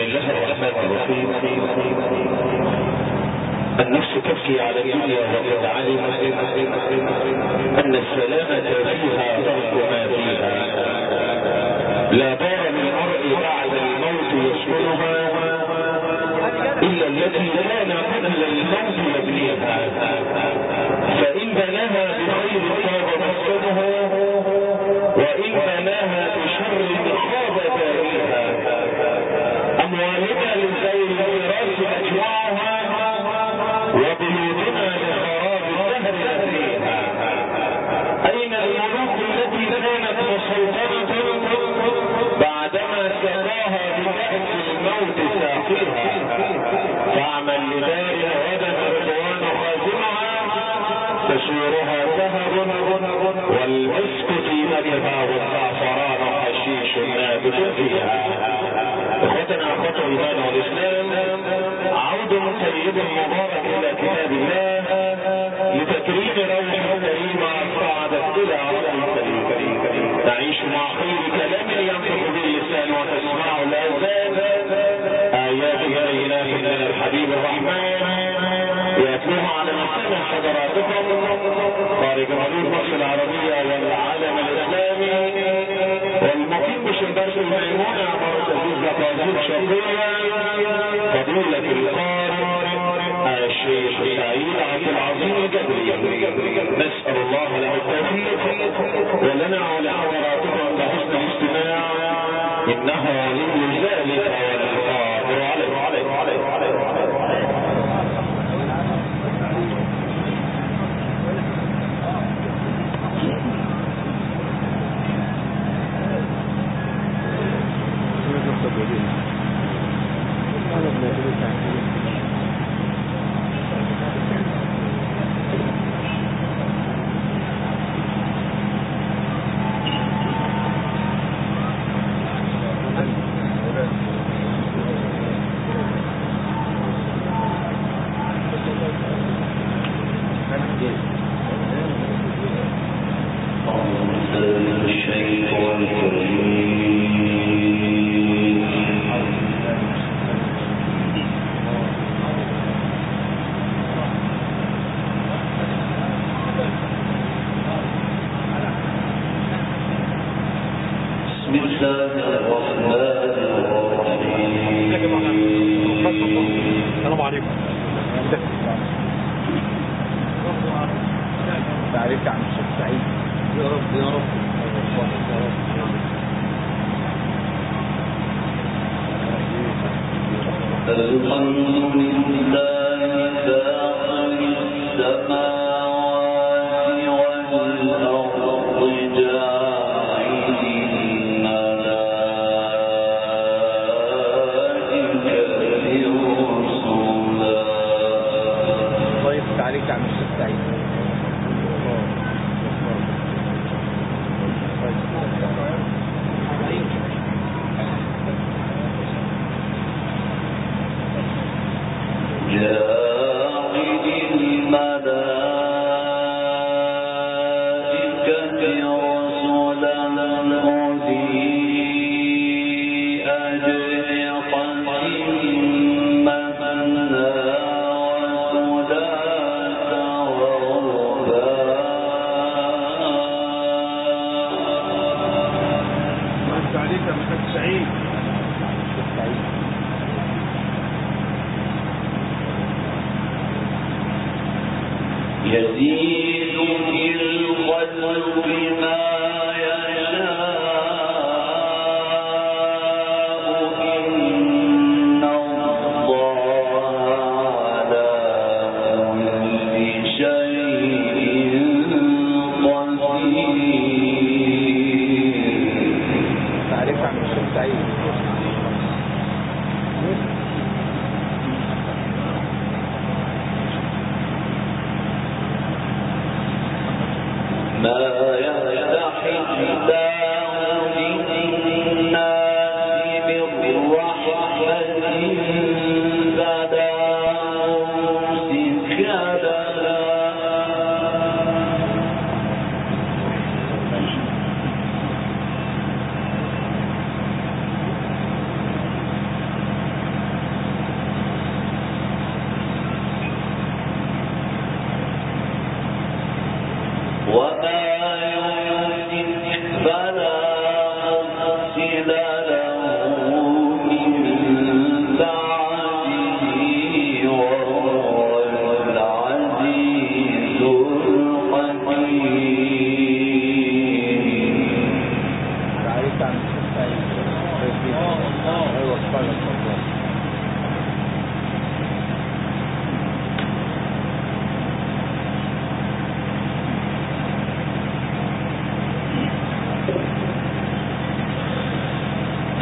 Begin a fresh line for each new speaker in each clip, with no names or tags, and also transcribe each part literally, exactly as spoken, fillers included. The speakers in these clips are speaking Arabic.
الله الرحمن الرحيم. النفس تبكي على الدنيا وقد علمت أن السلامة فيها ترك ما فيها. لا دار للمرء بعد الموت يسكنها إلا التي كان قبل الموت يبنيها، فإن بناها بخير طاب مسكنه، وإن بناها بشر خاب دارها. أموالنا للذوي الميراث مجموعها، وبيوتنا لخراب الدهر نبنيها. أين الملوك التي كانت مسلطنة بعدما سقاها بكأس الموت ساقيها؟ فاعمل لدارها غدا رضوان خازنها، تسورها ذهب والمسك في مدها والزعفران حشيش نابت فيها. اخوتنا اخوات الايمان والاسلام، عود طيب مبارك الى كتاب الله لتكريم روح كريمه صعدت الى عرض كريم. نعيش مع خير كلام ينطق به اللسان وتسمع الاذان، ايات بينات من الحبيب الرحمن يتلوها على مسامع حضراتكم خارج حدود مصر العربيه والعالم الاسلامي، والمقيم بشمبرس الميمونه عباره تزيد لقاذيب شرقيه فضيله القارئ الشيخ سعيد عبد العظيم الجبري. نسال الله له التوفيق ولنا ولحضراتكم بحسن الاستماع، انه ولي ذلك والقادر عليه.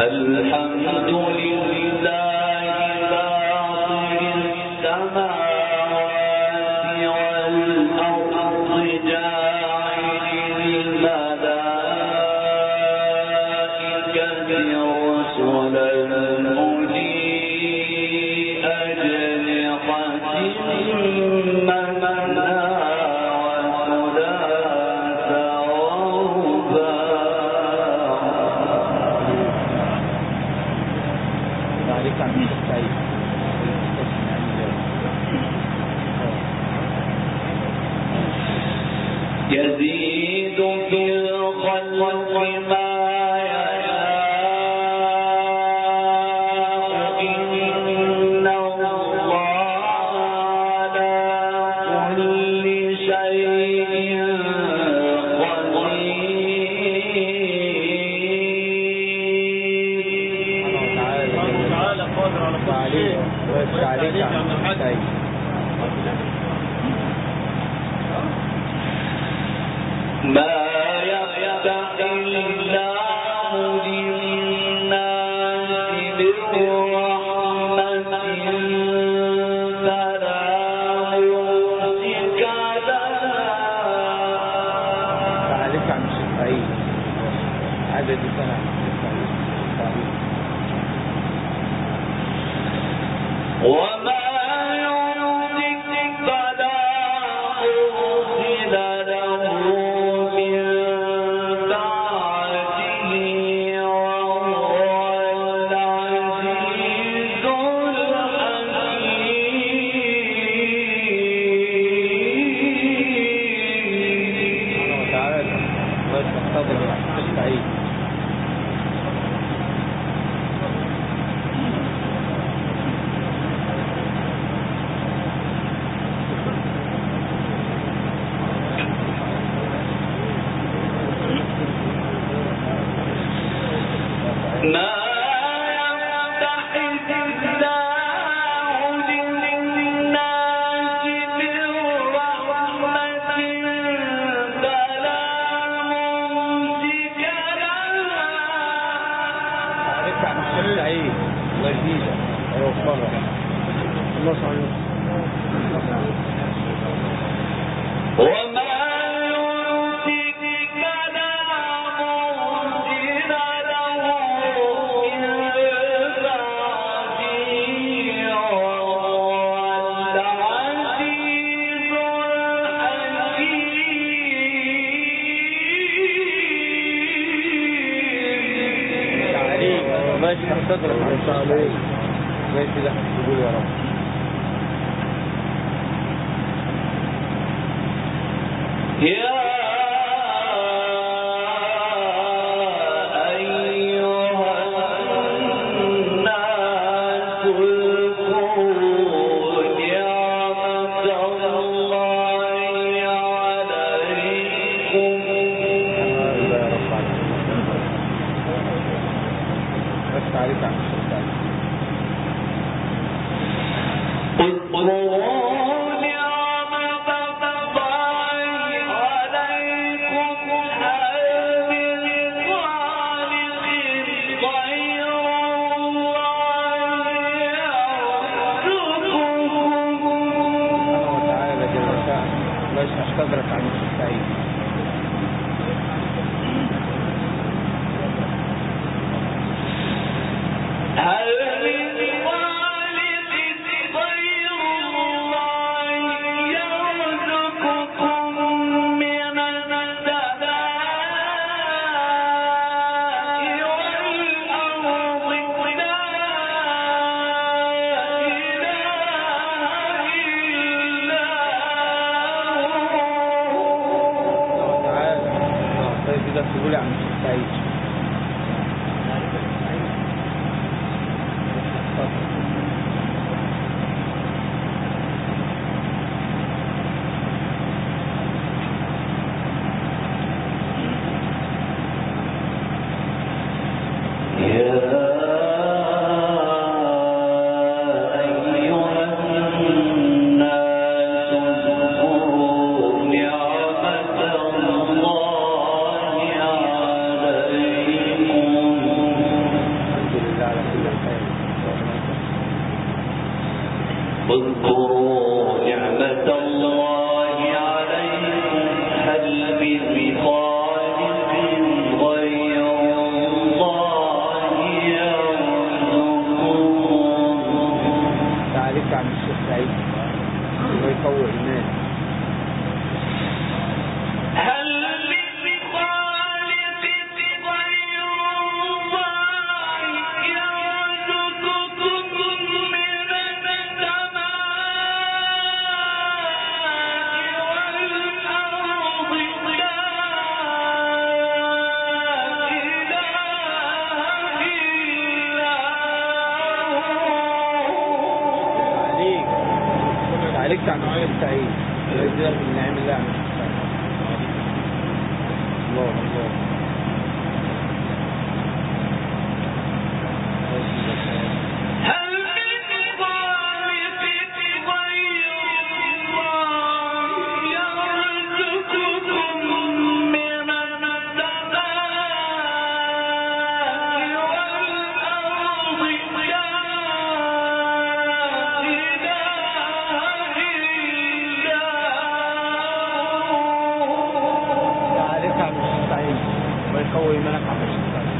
الحمد لله فاطر السماوات والأرض جاعل الملائكة رسلا أولي أجنحة مثنى وثلاث ورباع يزيد في الخلق ما ما يفتح الله للناس من رحمة فلا يمسك لها
فعليك عن الشفعين عدد سنة
وما يمسك فلا مرسل له
تضرب عن صالح ماشي لك تقول يا رب
يا
تضرب عن الشفعين
واذكروا نعمة الله عليكم هل من خالق غير الله يرزقكم.
تعريف عن الشيخ سعيد ويقوي الناس. عليك عن الشيخ سعيد ويجزاك من نعم الله عن الشيخ سعيد. الله الله ويقوي منك عن الشيخ سعيد.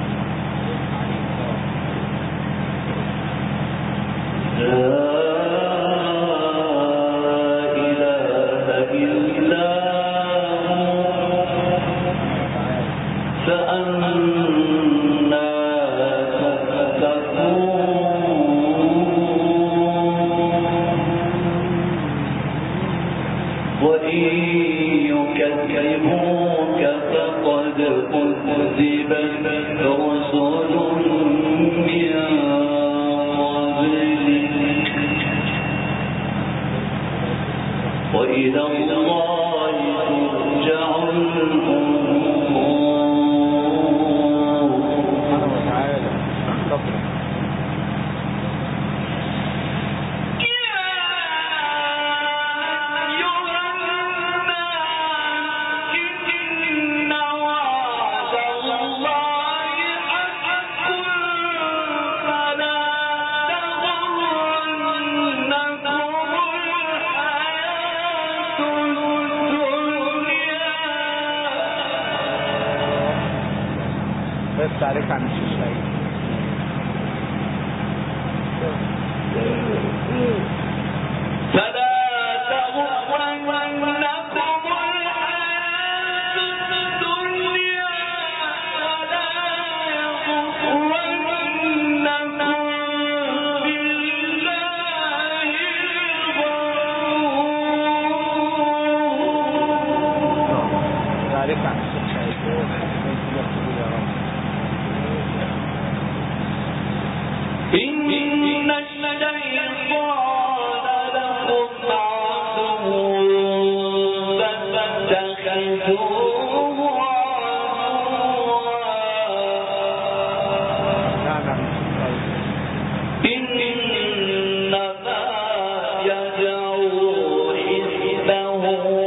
وإلى الله ترجع الأمور.
سبحانه وتعالى تفرح. بس عليك عن الشيخ سعيد.
فلا تغرنكم الحياة الدنيا ولا يغرنكم بالله الغرور.
عليك عن الشيخ سعيد. يا رب.
إن الشيطان لكم عدو فاتخذوه عدوا. إنما يدعو حزبه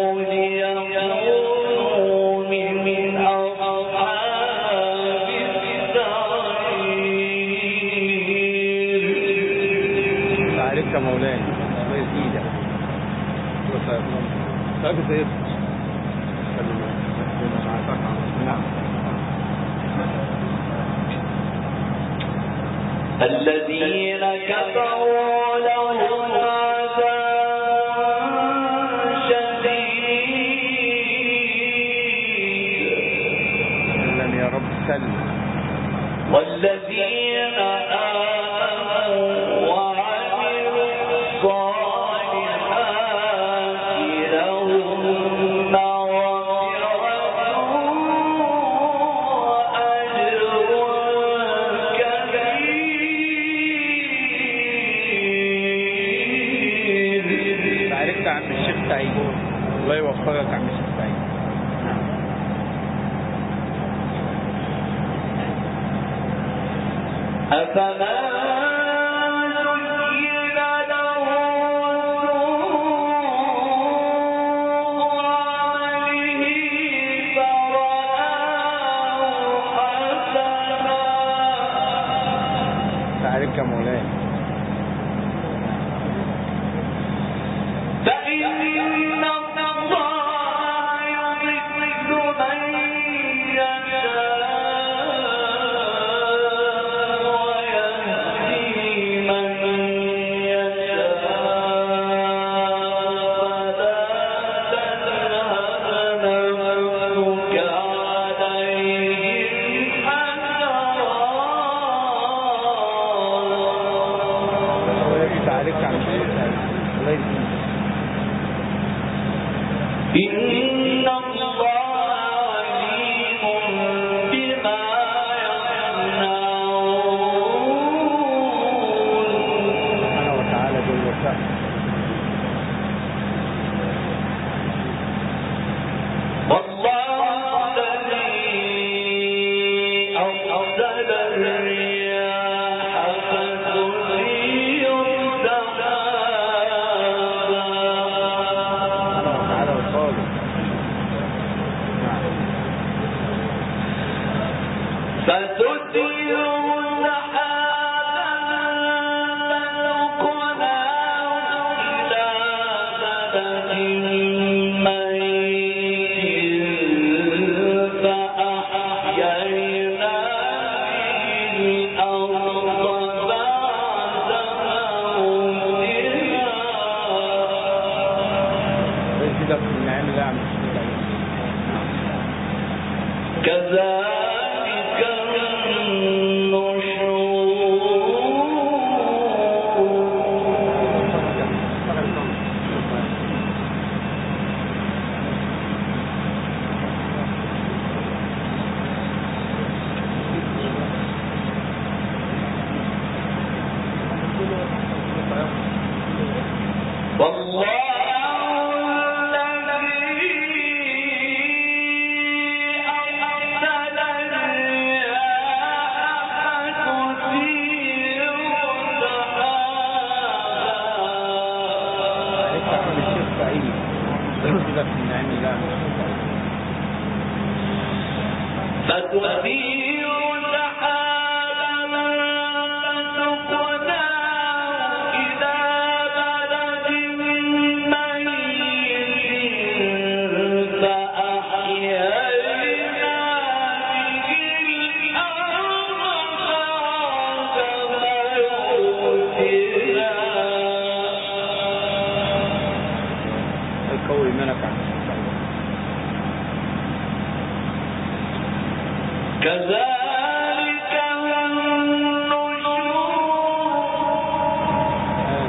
ليكونوا من أصحاب السعير.
عليك مولانا الله يزيدك. طيب سيد نعم.
الذين كفروا لهم عذاب شديد.
سلم يا رب سلم.
والذين آمنوا وعملوا الصالحات لهم مغفرة وأجر كبير.
عرفت عم الشيخ سعيد الله يوفقك عم الشيخ سعيد.
أفما زين له سوء عمله فرآه حسنا.
تعرف يا مولانا كده في النعيم الله.
فتثير سحابا فسقناه إلى بلد ميت فأحيينا به الأرض بعد موتها
القوي منك عن
كذلك النشور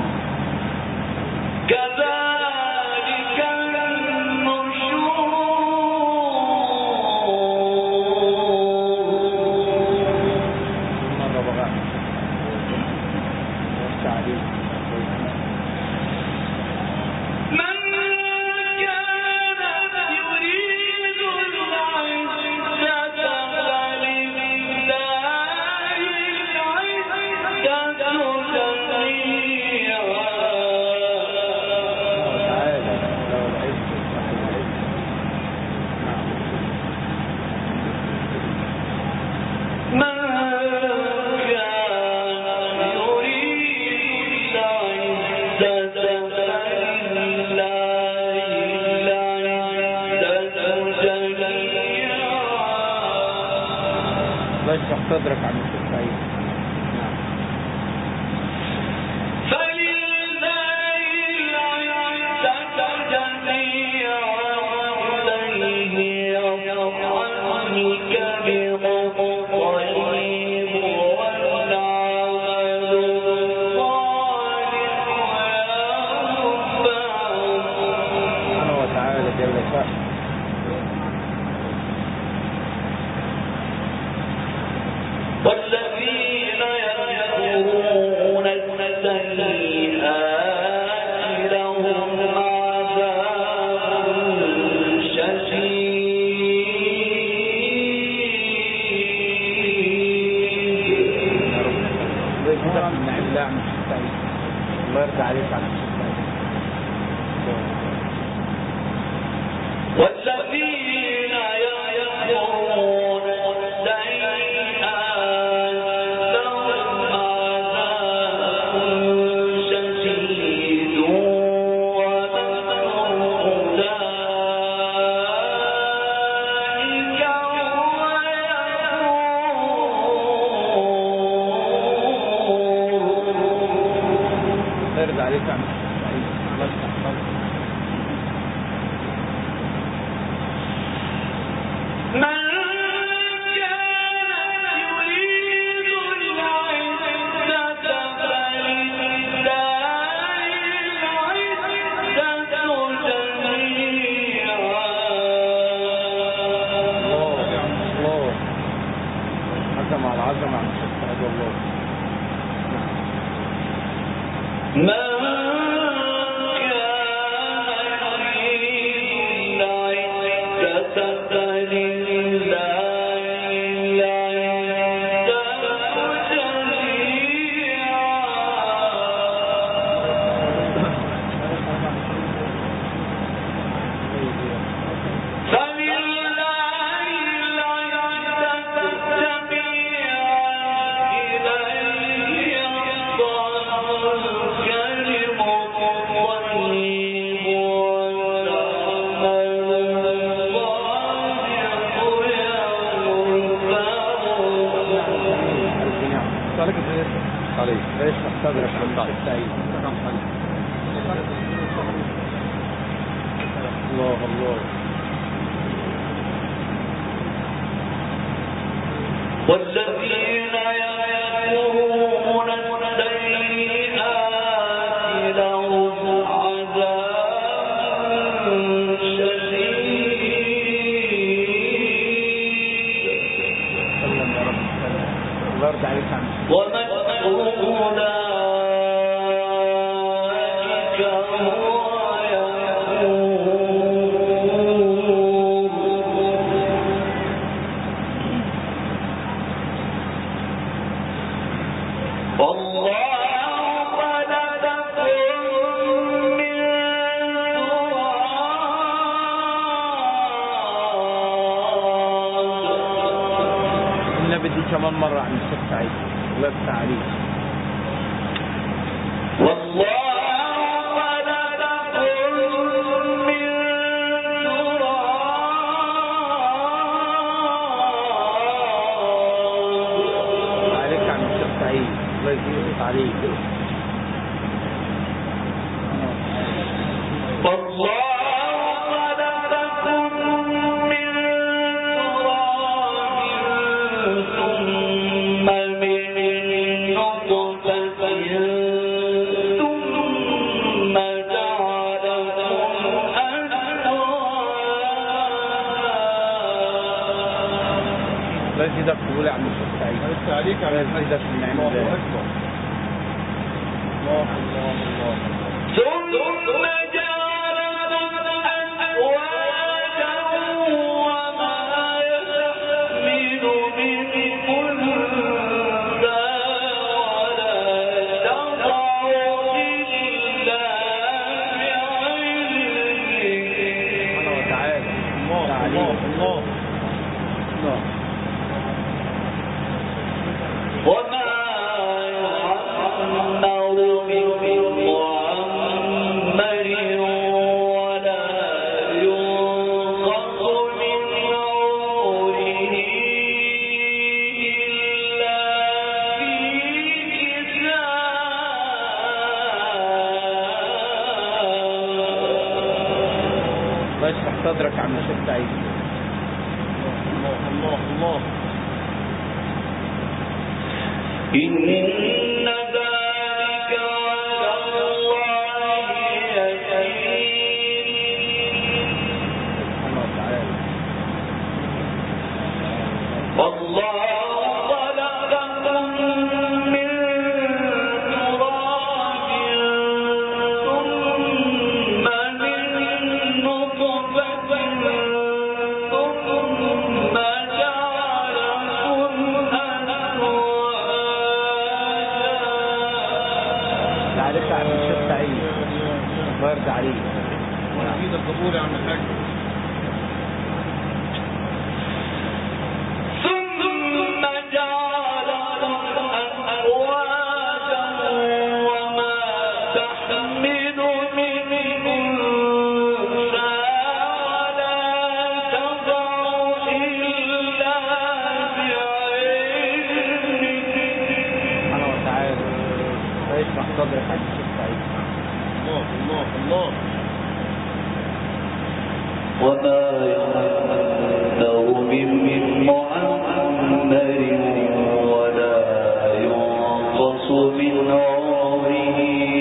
كذلك النشور
مرة بقى التعليم
من كان يريد العزة فلله العزة جميعا
تعالى لو العز صاحب العز. نعم.
من كان يريد العزة فلله العزة جميعا
الله يشرح صدرك عن الشيخ سعيد. نعم.
فلله العزة جميعا إليه يصعد الكبر الطيب والعمل الصالح ويرفعه
سبحانه وتعالى جل شأنه.
والذين يمكرون السيئات لهم عذاب شديد
يا رب الله يجزاك من نعم الله عن الشيخ سعيد. الله يرضى عليك عن الشيخ سعيد.
والذين يمكرون السيئات لهم عذاب شديد ومكر أولئك
الله يرضى عليك عن الشيخ سعيد. الله يشرح صدرك.
من كان يريد العزة فلله العزة جميعا
الله الله عزم على عزم عن الشيخ سعيد والله.
من كان يريد العزة فلله العزة جميعا فلله العزة جميعا إليه يصعد الكلم الطيب والعمل الصالح يرفعه
صالح عليك. لا يشرح صدرك عن الشيخ سعيد. الله الله.
والذين يأكلون السيئات لهم عذاب شديد
سلم يا رب سلم. الله يرضى عليك عن الشيخ.
ومكر أولئك هو يقول
مرة عن الشيخ سعيد الله يفتح عليك.
والله خلقكم من تراب.
عليك عن الشيخ سعيد الله يفتح عليك.
والله خلقكم من تراب ثم من نطفة ثم جعلكم أزواجا.
الله يزيدك قبول يا عم الشيخ سعيد. الله عليك على يزيدك من نعم الله. الله الله الله.
ثم جعلكم أزواجا وما يحمل من أنثى ولا تضع إلا بعلمه.
سبحانه وتعالى. الله الله الله.
وما يعمر من معمر ولا ينقص من عمره إلا في كتاب.
الله يشرح صدرك عم الشيخ سعيد. الله الله الله.
إن ذلك على الله يسير.
سبحانه وتعالى.
والله خلقكم من تراب ثم من نطفة ثم جعلكم أزواجا.
عليك عم الشيخ سعيد الله يرضى عليك.
ونعيد القبول يا عم الحاج.
ثم جعلكم أزواجا وما تحمل من أنثى ولا تضع إلا بعلمه.
سبحانه وتعالى. الله يشرح صدرك عم الشيخ سعيد. الله الله الله.
وما يعمر من معمر ولا ينقص من عمره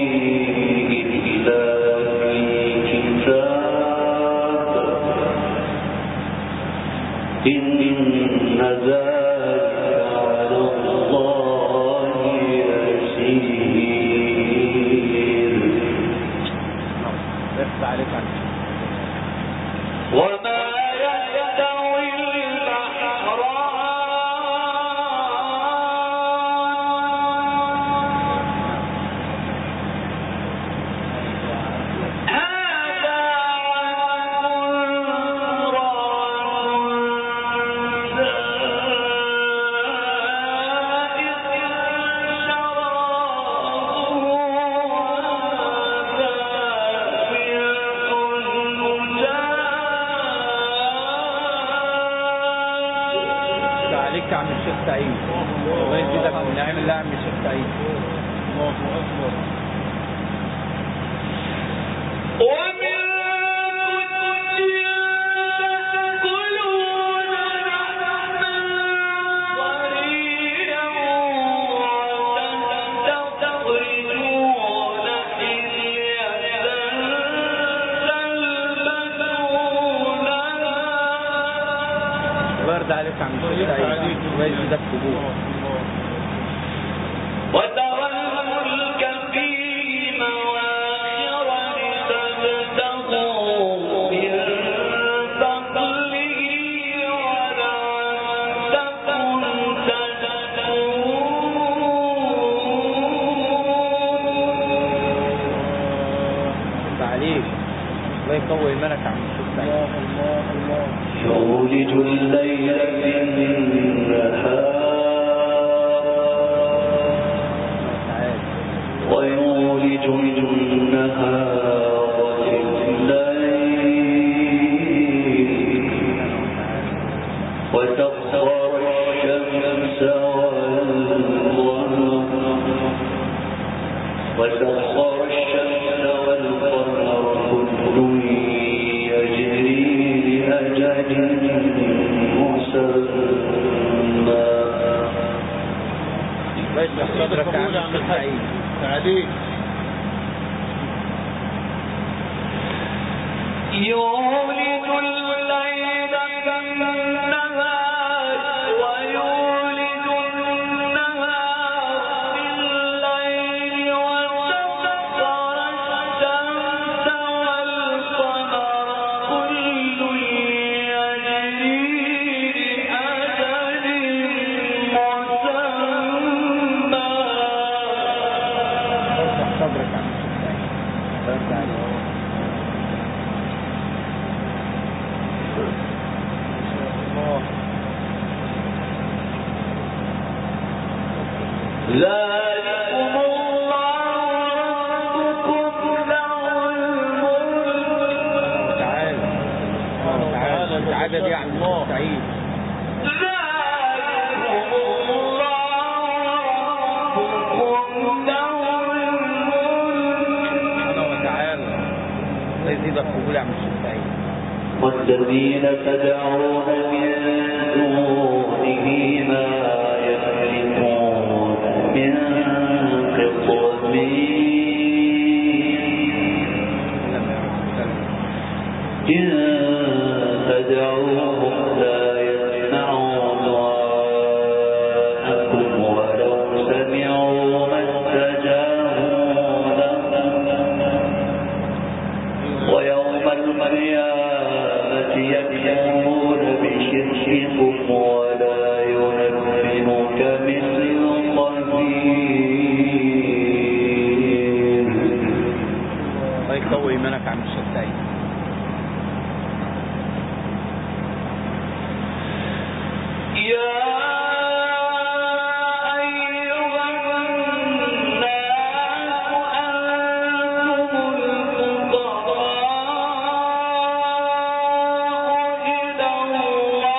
إلا في كتاب. إن ذلك على الله يسير.
يفتح عليك عم الشيخ.
وما يستوي البحران هذا عذب
عليك عم الشيخ سعيد الله يزيدك من نعم الله عم الشيخ سعيد. الله أكبر.
ومن كل تأكلون لحما طريا وتستخرجون حلية تلبسونها.
برد عليك عم الشيخ سعيد الله يزيدك قبول.
وترى الملك فيه مواخر لتبتغوا من فضله ولعلكم تشكرون.
عليك الله يقوي ايمانك عم الشيخ سعيد. الله الله الله.
يولج الليل في النهار ويولج النهار في الليل وسخر الشمس والقمر وسخر الشمس والقمر كل يجري لأجل مسمى.
اشرح صدرك عن الحقيقة.
تعليق.
يولد الليل في النهار ويولد النهار في الليل وسخر الشمس والقمر كل يجري لأجل مسمى.
اشرح صدرك عن الحقيقة.
ذلكم الله ربكم له الملك.
تعالى تعالى تعالى دي عن سعيد.
ذلكم الله ربكم له الملك.
وتعالى الله يزيدك قبول يا عم سعيد.
والذين تدعون من دونه ما يملكون من قطمير إن تدعوهم لا يسمعوا دعاءكم ولو سمعوا ما استجابوا لكم ويوم القيامة يكفرون بشرككم ولا ينبئك مثل خبير.
الله يقوي ايمانك عم الشتاي.
يا أيها الناس أنتم الفقراء إلى الله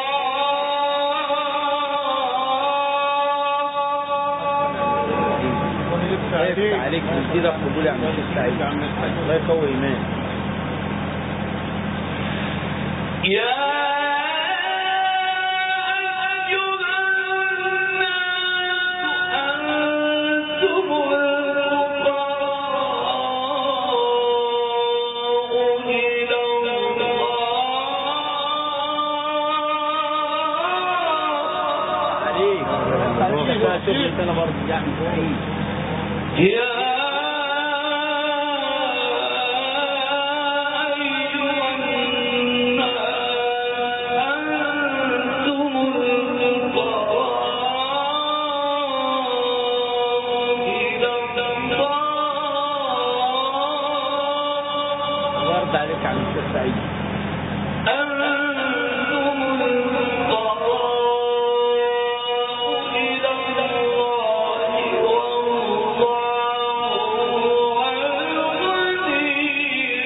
الله عليك يزيدك قبول يا عم الشتاي. الله يقوي ايمانك.
يا
انا برضه يعني سعيد.
يا أيها الناس أنتم الفقراء إلى الله.
ورد عليك عم سعيد.
أنتم الفقراء إلى الله والله هو الغني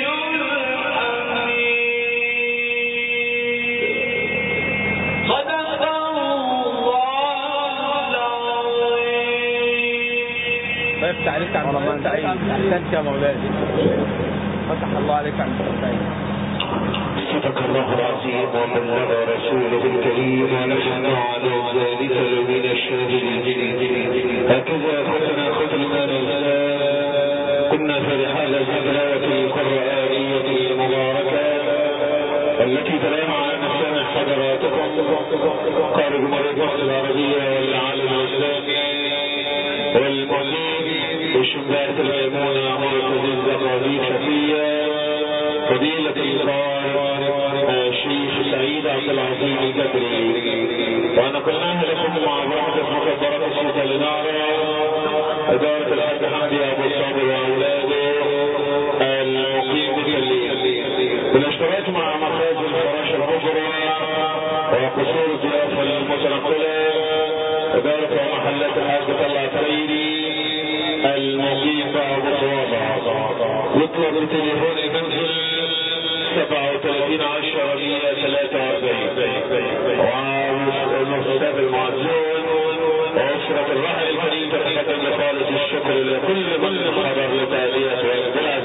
الحميد. صدق الله العظيم.
الله يفتح عليك عم سعيد. احسنت يا مولاي. فتح الله عليك عم سعيد.
صدق الله العظيم وبلغ رسوله الكريم ونحن على ذلك من الشاهدين. هكذا ختنا ختمنا الإسلام. كنا في رحال التلاوة القرآنية المباركة التي تلاها على مسامع حضراتكم قارئ جمهورية مصر العربية والعالم الإسلامي والمعلم بشباك الميمونة مركز الزقازيق شفية فضيلة القائد الشيخ سعيد عبد العظيم البدري. ونقلناها لكم مع بعض مخدرات الشتاء لنارة إدارة الحاج حمدي أبو الصابر وأولاده المقيم بالليل بالاشتراك مع مخازن فراش الحجرة وقصور الضيافة المتنقلة إدارة ومحلات الحاج طلع تريدي المقيم في ابو صوابع، يطلب بتليفون المنزل سبعة وثلاثين عشرة مية ثلاثة واربعين. والمستشفى المعزون وأسرة الرحل الكريم تتقدم لخالص الشكر لكل من حضر لتأدية واجبها